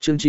Chương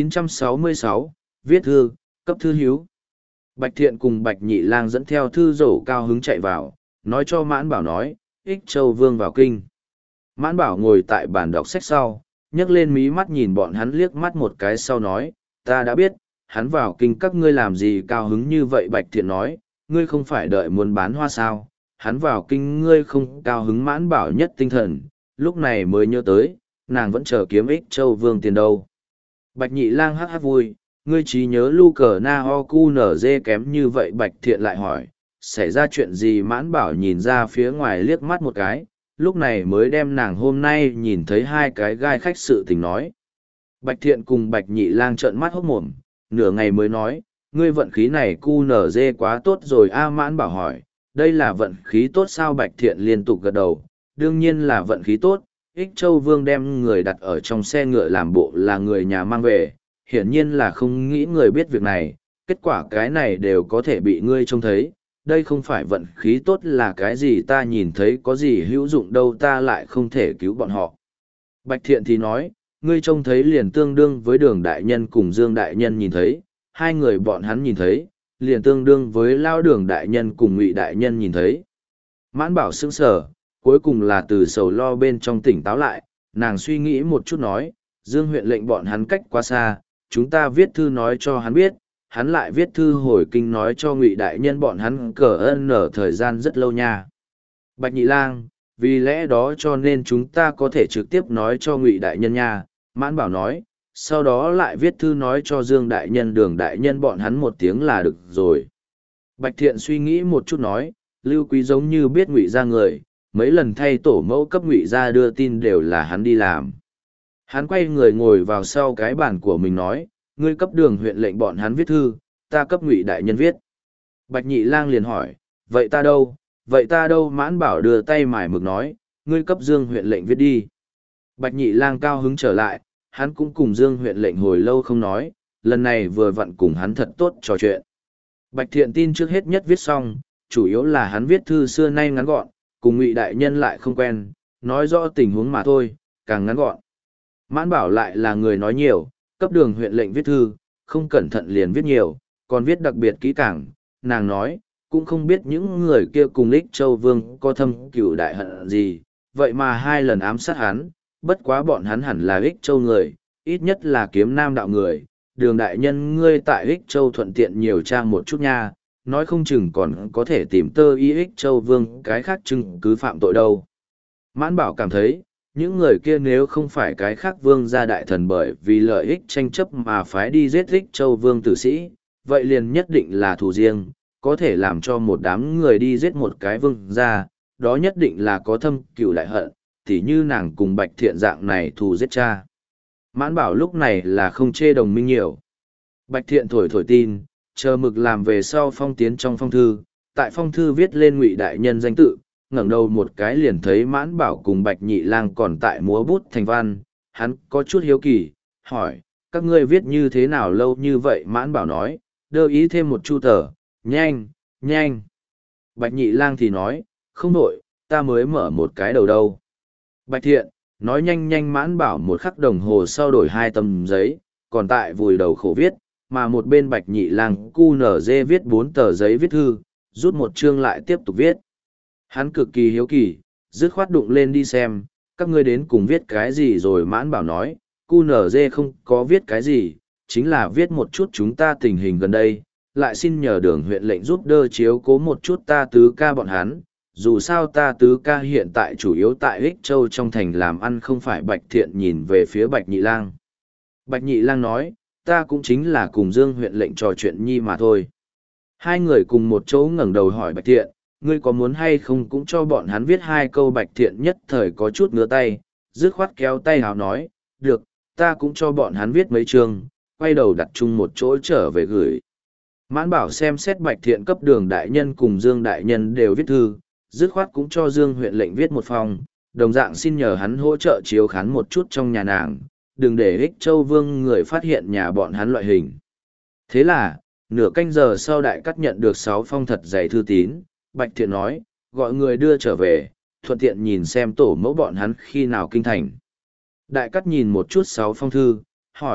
966, viết thư, cấp thư hiếu. Bạch Thiện cùng Bạch Nhị Lang dẫn theo thư rổ cao hứng chạy vào, nói cho Mãn Bảo nói, Ích Châu Vương vào kinh. Mãn Bảo ngồi tại bàn đọc sách sau, nhấc lên mí mắt nhìn bọn hắn liếc mắt một cái sau nói, ta đã biết, hắn vào kinh các ngươi làm gì cao hứng như vậy. Bạch Thiện nói, ngươi không phải đợi muốn bán hoa sao, hắn vào kinh ngươi không cao hứng. Mãn Bảo nhất tinh thần, lúc này mới nhớ tới, nàng vẫn chờ kiếm Ích Châu Vương tiền đâu. Bạch Nhị Lang hắc hắc vui, ngươi trí nhớ lu cờ na ho cu nở dê kém như vậy. Bạch Thiện lại hỏi, xảy ra chuyện gì? Mãn Bảo nhìn ra phía ngoài liếc mắt một cái, lúc này mới đem nàng hôm nay nhìn thấy hai cái gai khách sự tình nói. Bạch Thiện cùng Bạch Nhị Lang trợn mắt hốt mồm, nửa ngày mới nói, ngươi vận khí này cu nở dê quá tốt rồi a. Mãn Bảo hỏi, đây là vận khí tốt sao? Bạch Thiện liên tục gật đầu, đương nhiên là vận khí tốt. Ích Châu Vương đem người đặt ở trong xe ngựa làm bộ là người nhà mang về, hiển nhiên là không nghĩ người biết việc này, kết quả cái này đều có thể bị ngươi trông thấy, đây không phải vận khí tốt là cái gì? Ta nhìn thấy có gì hữu dụng đâu, ta lại không thể cứu bọn họ. Bạch Thiện thì nói, ngươi trông thấy liền tương đương với Đường đại nhân cùng Dương đại nhân nhìn thấy, hai người bọn hắn nhìn thấy, liền tương đương với Lao Đường đại nhân cùng Ngụy đại nhân nhìn thấy. Mãn Bảo sững sờ, cuối cùng là từ sầu lo bên trong tỉnh táo lại, nàng suy nghĩ một chút nói, Dương huyện lệnh bọn hắn cách quá xa, chúng ta viết thư nói cho hắn biết, hắn lại viết thư hồi kinh nói cho Ngụy đại nhân bọn hắn cờ ân ở thời gian rất lâu nha. Bạch Nhị Lang, vì lẽ đó cho nên chúng ta có thể trực tiếp nói cho Ngụy đại nhân nha. Mãn Bảo nói, sau đó lại viết thư nói cho Dương đại nhân Đường đại nhân bọn hắn một tiếng là được rồi. Bạch Thiện suy nghĩ một chút nói, Lưu Quý giống như biết Ngụy ra người, mấy lần thay tổ mẫu cấp Ngụy ra đưa tin đều là hắn đi làm. Hắn quay người ngồi vào sau cái bàn của mình nói, ngươi cấp Đường huyện lệnh bọn hắn viết thư, ta cấp Ngụy đại nhân viết. Bạch Nhị Lang liền hỏi, vậy ta đâu? Vậy ta đâu? Mãn Bảo đưa tay mải mực nói, ngươi cấp Dương huyện lệnh viết đi. Bạch Nhị Lang cao hứng trở lại, hắn cũng cùng Dương huyện lệnh hồi lâu không nói, lần này vừa vặn cùng hắn thật tốt trò chuyện. Bạch Thiện tin trước hết nhất viết xong, chủ yếu là hắn viết thư xưa nay ngắn gọn, cùng Ngụy đại nhân lại không quen, nói rõ tình huống mà thôi, càng ngắn gọn. Mãn Bảo lại là người nói nhiều, cấp Đường huyện lệnh viết thư, không cẩn thận liền viết nhiều, còn viết đặc biệt kỹ càng. Nàng nói, cũng không biết những người kia cùng Ích Châu Vương có thâm cửu đại hận gì, vậy mà hai lần ám sát hắn, bất quá bọn hắn hẳn là Ích Châu người, ít nhất là Kiếm Nam đạo người. Đường đại nhân ngươi tại Ích Châu thuận tiện nhiều trang một chút nha, nói không chừng còn có thể tìm tơ y Ích Châu Vương cái khác chứng cứ phạm tội đâu. Mãn Bảo cảm thấy, những người kia nếu không phải cái khác vương gia đại thần bởi vì lợi ích tranh chấp mà phái đi giết Ích Châu Vương tử sĩ, vậy liền nhất định là thù riêng, có thể làm cho một đám người đi giết một cái vương gia, đó nhất định là có thâm cửu đại hận, tỉ như nàng cùng Bạch Thiện dạng này thù giết cha. Mãn Bảo lúc này là không chê đồng minh nhiều. Bạch Thiện thổi tin, chờ mực làm về sau phong tiến trong phong thư, tại phong thư viết lên Ngụy đại nhân danh tự, ngẩng đầu một cái liền thấy Mãn Bảo cùng Bạch Nhị Lang còn tại múa bút thành văn, hắn có chút hiếu kỳ, hỏi, các ngươi viết như thế nào lâu như vậy? Mãn Bảo nói, đơ ý thêm một chu tờ, nhanh, nhanh. Bạch Nhị Lang thì nói, không đổi, ta mới mở một cái đầu đâu. Bạch Thiện, nói nhanh nhanh. Mãn Bảo một khắc đồng hồ sau đổi 2 tấm giấy, còn tại vùi đầu khổ viết, mà một bên Bạch Nhị Lang cu nở dê viết 4 tờ giấy viết thư, rút một chương lại tiếp tục viết. Hắn cực kỳ hiếu kỳ, dứt khoát đụng lên đi xem, các ngươi đến cùng viết cái gì rồi? Mãn Bảo nói, cu nở dê không có viết cái gì, chính là viết một chút chúng ta tình hình gần đây, lại xin nhờ Đường huyện lệnh giúp đỡ chiếu cố một chút ta tứ ca bọn hắn. Dù sao ta tứ ca hiện tại chủ yếu tại Ích Châu trong thành làm ăn. Không phải? Bạch Thiện nhìn về phía Bạch Nhị Lang. Bạch Nhị Lang nói, ta cũng chính là cùng Dương huyện lệnh trò chuyện nhi mà thôi. Hai người cùng một chỗ ngẩng đầu hỏi Bạch Thiện, ngươi có muốn hay không cũng cho bọn hắn viết 2 câu? Bạch Thiện nhất thời có chút ngứa tay, dứt khoát kéo tay hào nói, được, ta cũng cho bọn hắn viết mấy chương, quay đầu đặt chung một chỗ trở về gửi. Mãn Bảo xem xét Bạch Thiện cấp Đường đại nhân cùng Dương đại nhân đều viết thư, dứt khoát cũng cho Dương huyện lệnh viết một phong, đồng dạng xin nhờ hắn hỗ trợ chiếu khán một chút trong nhà nàng, đừng để Ích Châu Vương người phát hiện nhà bọn hắn loại hình. Thế là, nửa canh giờ sau Đại Cát nhận được 6 phong thật dày thư tín. Bạch Thiện nói, gọi người đưa trở về, thuận tiện nhìn xem tổ mẫu bọn hắn khi nào kinh thành. Đại Cát nhìn một chút 6 phong thư, hỏi,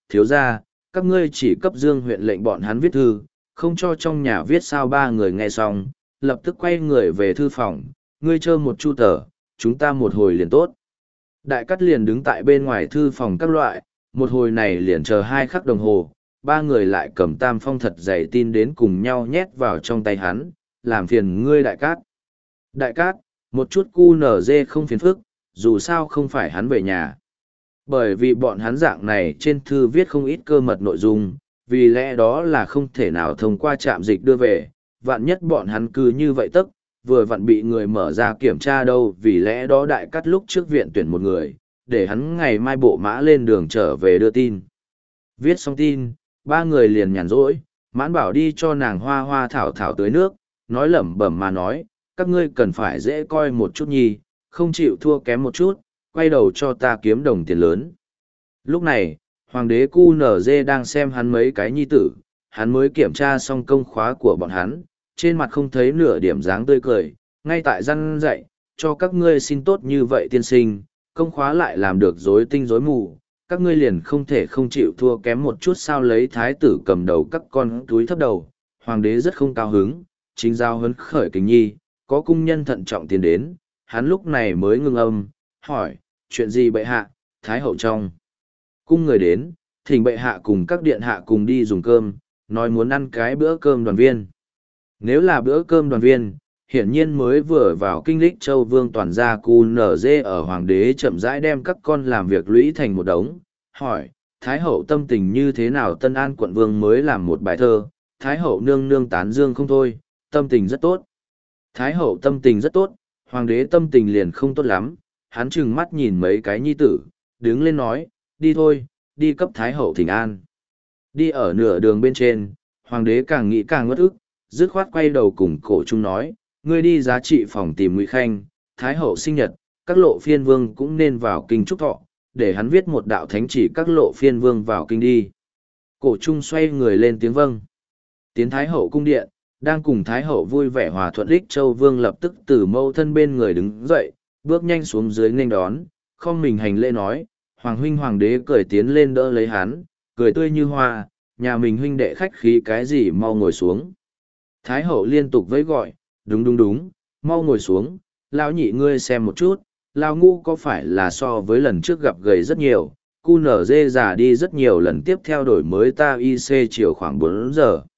thiếu ra, các ngươi chỉ cấp Dương huyện lệnh bọn hắn viết thư, không cho trong nhà viết sao. Ba người nghe xong, lập tức quay người về thư phòng, ngươi chơ một chu tờ, chúng ta một hồi liền tốt. Đại cắt liền đứng tại bên ngoài thư phòng các loại, một hồi này liền chờ 2 khắc đồng hồ, ba người lại cầm tam phong thật dày tin đến cùng nhau nhét vào trong tay hắn, làm phiền ngươi đại cát. Đại cát, một chút QNZ không phiền phức, dù sao không phải hắn về nhà. Bởi vì bọn hắn dạng này trên thư viết không ít cơ mật nội dung, vì lẽ đó là không thể nào thông qua trạm dịch đưa về, vạn nhất bọn hắn cứ như vậy tức, vừa vặn bị người mở ra kiểm tra đâu, vì lẽ đó đại cắt lúc trước viện tuyển một người, để hắn ngày mai bộ mã lên đường trở về đưa tin. Viết xong tin, ba người liền nhàn rỗi, Mãn Bảo đi cho nàng hoa hoa thảo thảo tưới nước, nói lẩm bẩm mà nói, các ngươi cần phải dễ coi một chút nhi, không chịu thua kém một chút, quay đầu cho ta kiếm đồng tiền lớn. Lúc này, Hoàng đế QNZ đang xem hắn mấy cái nhi tử, hắn mới kiểm tra xong công khóa của bọn hắn, trên mặt không thấy nửa điểm dáng tươi cười, ngay tại răn dạy, cho các ngươi xin tốt như vậy tiên sinh, công khóa lại làm được rối tinh rối mù, các ngươi liền không thể không chịu thua kém một chút sao. Lấy thái tử cầm đầu các con túi thấp đầu, hoàng đế rất không cao hứng, chính giao hấn khởi kính nhi, có cung nhân thận trọng tiến đến, hắn lúc này mới ngưng âm, hỏi, chuyện gì bệ hạ? Thái hậu trong cung người đến, thỉnh bệ hạ cùng các điện hạ cùng đi dùng cơm, nói muốn ăn cái bữa cơm đoàn viên. Nếu là bữa cơm đoàn viên, hiển nhiên mới vừa vào kinh lịch châu vương toàn gia QNZ ở hoàng đế chậm rãi đem các con làm việc lũy thành một đống, hỏi, Thái hậu tâm tình như thế nào? Tân An quận vương mới làm một bài thơ, Thái hậu nương nương tán dương không thôi, tâm tình rất tốt. Thái hậu tâm tình rất tốt, hoàng đế tâm tình liền không tốt lắm, hắn trừng mắt nhìn mấy cái nhi tử, đứng lên nói, đi thôi, đi cấp Thái hậu thỉnh an. Đi ở nửa đường bên trên, hoàng đế càng nghĩ càng ngất ức, dứt khoát quay đầu cùng cổ trung nói, ngươi đi giá trị phòng tìm Ngụy Khanh, Thái hậu sinh nhật, các lộ phiên vương cũng nên vào kinh chúc thọ, để hắn viết một đạo thánh chỉ các lộ phiên vương vào kinh đi. Cổ trung xoay người lên tiếng vâng. Tiến Thái hậu cung điện, đang cùng Thái hậu vui vẻ hòa thuận. Lích Châu vương lập tức từ mâu thân bên người đứng dậy, bước nhanh xuống dưới nghênh đón, không mình hành lễ nói, hoàng huynh. Hoàng đế cười tiến lên đỡ lấy hắn, cười tươi như hoa, nhà mình huynh đệ khách khí cái gì, mau ngồi xuống. Thái hậu liên tục vẫy gọi, đúng, mau ngồi xuống, lão nhị ngươi xem một chút, lão ngũ có phải là so với lần trước gặp gầy rất nhiều, QNZ già đi rất nhiều, lần tiếp theo đổi mới ta IC chiều khoảng 4 giờ.